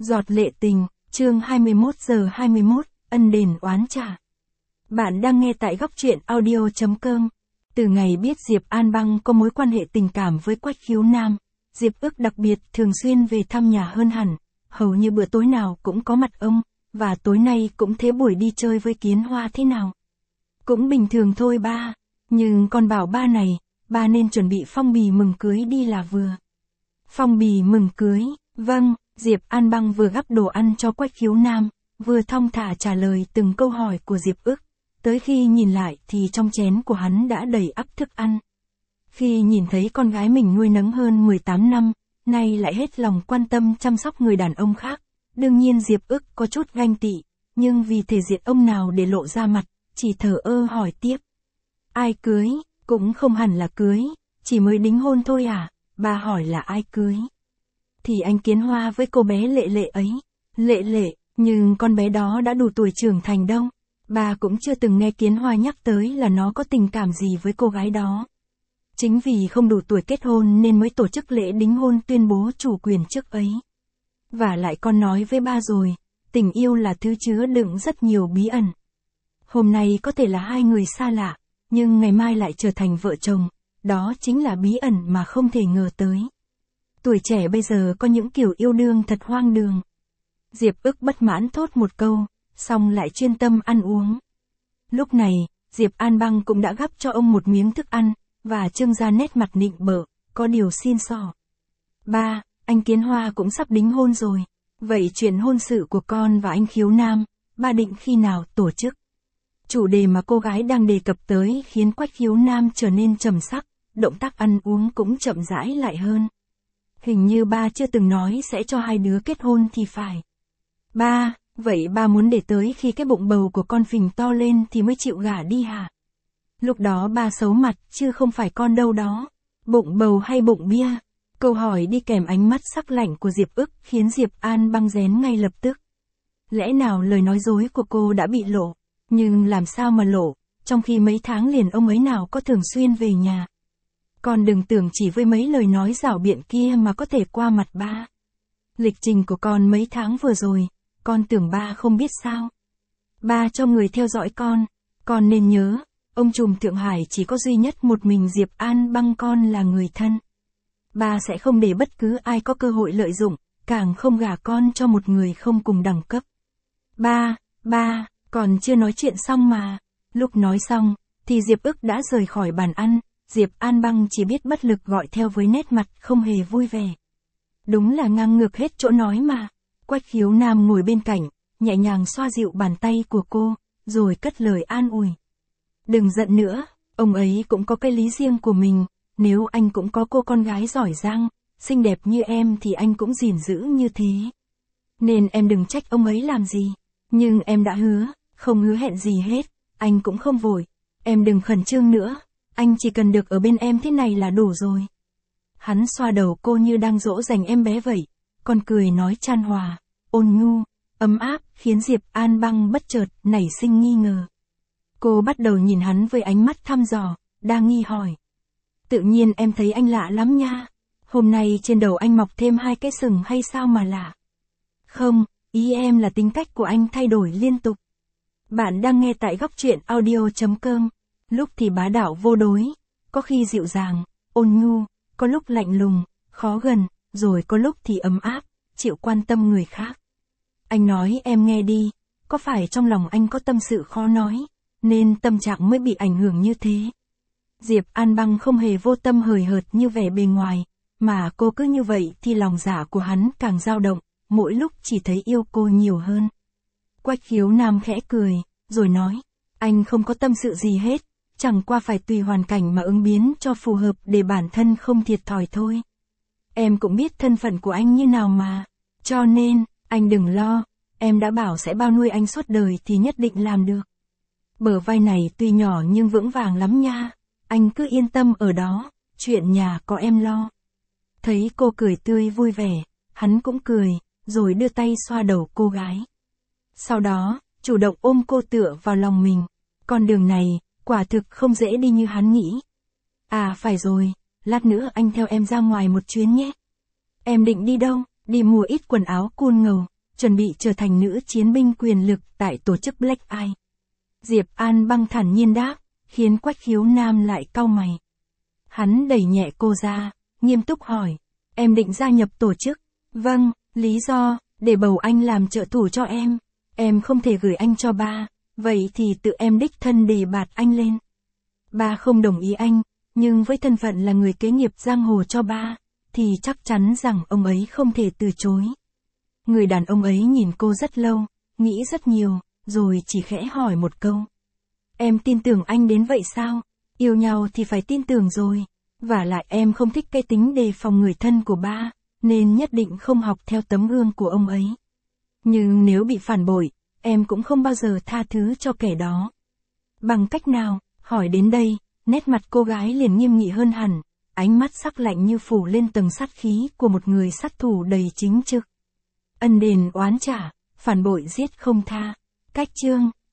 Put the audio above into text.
Giọt lệ tình, chương 21:21, ân đền oán trả. Bạn đang nghe tại góc truyện audio.com. Từ ngày biết Diệp An Băng có mối quan hệ tình cảm với Quách Khiếu Nam, Diệp Ức đặc biệt thường xuyên về thăm nhà hơn hẳn, hầu như bữa tối nào cũng có mặt ông, và tối nay cũng thế. Buổi đi chơi với Kiến Hoa thế nào? Cũng bình thường thôi ba, nhưng con bảo ba này, ba nên chuẩn bị phong bì mừng cưới đi là vừa. Phong bì mừng cưới, vâng. Diệp An Băng vừa gắp đồ ăn cho Quách Khiếu Nam, vừa thong thả trả lời từng câu hỏi của Diệp Ức. Tới khi nhìn lại thì trong chén của hắn đã đầy ắp thức ăn. Khi nhìn thấy con gái mình nuôi nấng hơn 18 năm, nay lại hết lòng quan tâm chăm sóc người đàn ông khác, đương nhiên Diệp Ức có chút ganh tị, nhưng vì thể diện ông nào để lộ ra mặt, chỉ thờ ơ hỏi tiếp. Ai cưới? Cũng không hẳn là cưới, chỉ mới đính hôn thôi à? Bà hỏi là ai cưới? Thì anh Kiến Hoa với cô bé Lệ Lệ ấy. Lệ Lệ, nhưng con bé đó đã đủ tuổi trưởng thành đâu. Bà cũng chưa từng nghe Kiến Hoa nhắc tới là nó có tình cảm gì với cô gái đó. Chính vì không đủ tuổi kết hôn nên mới tổ chức lễ đính hôn tuyên bố chủ quyền trước ấy. Và lại con nói với ba rồi, tình yêu là thứ chứa đựng rất nhiều bí ẩn. Hôm nay có thể là hai người xa lạ, nhưng ngày mai lại trở thành vợ chồng, đó chính là bí ẩn mà không thể ngờ tới. Tuổi trẻ bây giờ có những kiểu yêu đương thật hoang đường. Diệp Ức bất mãn thốt một câu, xong lại chuyên tâm ăn uống. Lúc này, Diệp An Băng cũng đã gắp cho ông một miếng thức ăn, và trưng ra nét mặt nịnh bợ, có điều xin xỏ. Ba, anh Kiến Hoa cũng sắp đính hôn rồi. Vậy chuyện hôn sự của con và anh Khiếu Nam, ba định khi nào tổ chức? Chủ đề mà cô gái đang đề cập tới khiến Quách Khiếu Nam trở nên trầm sắc, động tác ăn uống cũng chậm rãi lại hơn. Hình như ba chưa từng nói sẽ cho hai đứa kết hôn thì phải. Ba, vậy ba muốn để tới khi cái bụng bầu của con phình to lên thì mới chịu gả đi hả? Lúc đó ba xấu mặt chứ không phải con đâu đó. Bụng bầu hay bụng bia? Câu hỏi đi kèm ánh mắt sắc lạnh của Diệp Ức khiến Diệp An Băng rén ngay lập tức. Lẽ nào lời nói dối của cô đã bị lộ? Nhưng làm sao mà lộ, trong khi mấy tháng liền ông ấy nào có thường xuyên về nhà. Con đừng tưởng chỉ với mấy lời nói giảo biện kia mà có thể qua mặt ba. Lịch trình của con mấy tháng vừa rồi, con tưởng ba không biết sao. Ba cho người theo dõi con nên nhớ, ông trùm Thượng Hải chỉ có duy nhất một mình Diệp An Băng con là người thân. Ba sẽ không để bất cứ ai có cơ hội lợi dụng, càng không gả con cho một người không cùng đẳng cấp. Ba, còn chưa nói chuyện xong mà. Lúc nói xong, thì Diệp Ức đã rời khỏi bàn ăn. Diệp An Băng chỉ biết bất lực gọi theo với nét mặt không hề vui vẻ. Đúng là ngang ngược hết chỗ nói mà. Quách Khiếu Nam ngồi bên cạnh, nhẹ nhàng xoa dịu bàn tay của cô, rồi cất lời an ủi. Đừng giận nữa, ông ấy cũng có cái lý riêng của mình, nếu anh cũng có cô con gái giỏi giang, xinh đẹp như em thì anh cũng gìn giữ như thế. Nên em đừng trách ông ấy làm gì, nhưng em đã hứa, không hứa hẹn gì hết, anh cũng không vội, em đừng khẩn trương nữa. Anh chỉ cần được ở bên em thế này là đủ rồi. Hắn xoa đầu cô như đang dỗ dành em bé vậy, còn cười nói chan hòa, ôn nhu, ấm áp, khiến Diệp An Băng bất chợt nảy sinh nghi ngờ. Cô bắt đầu nhìn hắn với ánh mắt thăm dò, đang nghi hỏi. Tự nhiên em thấy anh lạ lắm nha. Hôm nay trên đầu anh mọc thêm hai cái sừng hay sao mà lạ? Không, ý em là tính cách của anh thay đổi liên tục. Bạn đang nghe tại góc truyện audio.com. Lúc thì bá đạo vô đối, có khi dịu dàng, ôn nhu, có lúc lạnh lùng, khó gần, rồi có lúc thì ấm áp, chịu quan tâm người khác. Anh nói em nghe đi, có phải trong lòng anh có tâm sự khó nói, nên tâm trạng mới bị ảnh hưởng như thế? Diệp An Băng không hề vô tâm hời hợt như vẻ bề ngoài, mà cô cứ như vậy thì lòng dạ của hắn càng dao động, mỗi lúc chỉ thấy yêu cô nhiều hơn. Quách Khiếu Nam khẽ cười, rồi nói, anh không có tâm sự gì hết. Chẳng qua phải tùy hoàn cảnh mà ứng biến cho phù hợp để bản thân không thiệt thòi thôi. Em cũng biết thân phận của anh như nào mà. Cho nên, anh đừng lo, em đã bảo sẽ bao nuôi anh suốt đời thì nhất định làm được. Bờ vai này tuy nhỏ nhưng vững vàng lắm nha. Anh cứ yên tâm ở đó, chuyện nhà có em lo. Thấy cô cười tươi vui vẻ, hắn cũng cười, rồi đưa tay xoa đầu cô gái. Sau đó, chủ động ôm cô tựa vào lòng mình. Con đường này, quả thực không dễ đi như hắn nghĩ. À phải rồi, lát nữa anh theo em ra ngoài một chuyến nhé. Em định đi đâu? Đi mua ít quần áo cool ngầu, chuẩn bị trở thành nữ chiến binh quyền lực tại tổ chức Black Eye. Diệp An Băng thản nhiên đáp, khiến Quách Khiếu Nam lại cau mày. Hắn đẩy nhẹ cô ra, nghiêm túc hỏi, em định gia nhập tổ chức? Vâng, lý do, để bầu anh làm trợ thủ cho em không thể gửi anh cho ba, vậy thì tự em đích thân đề bạt anh lên. Ba không đồng ý anh, nhưng với thân phận là người kế nghiệp giang hồ cho ba, thì chắc chắn rằng ông ấy không thể từ chối. Người đàn ông ấy nhìn cô rất lâu, nghĩ rất nhiều, rồi chỉ khẽ hỏi một câu. Em tin tưởng anh đến vậy sao? Yêu nhau thì phải tin tưởng rồi. Vả lại em không thích cái tính đề phòng người thân của ba, nên nhất định không học theo tấm gương của ông ấy. Nhưng nếu bị phản bội, em cũng không bao giờ tha thứ cho kẻ đó. Bằng cách nào? Hỏi đến đây, nét mặt cô gái liền nghiêm nghị hơn hẳn, ánh mắt sắc lạnh như phủ lên tầng sát khí của một người sát thủ đầy chính trực. Ân đền oán trả, phản bội giết không tha. Cách chương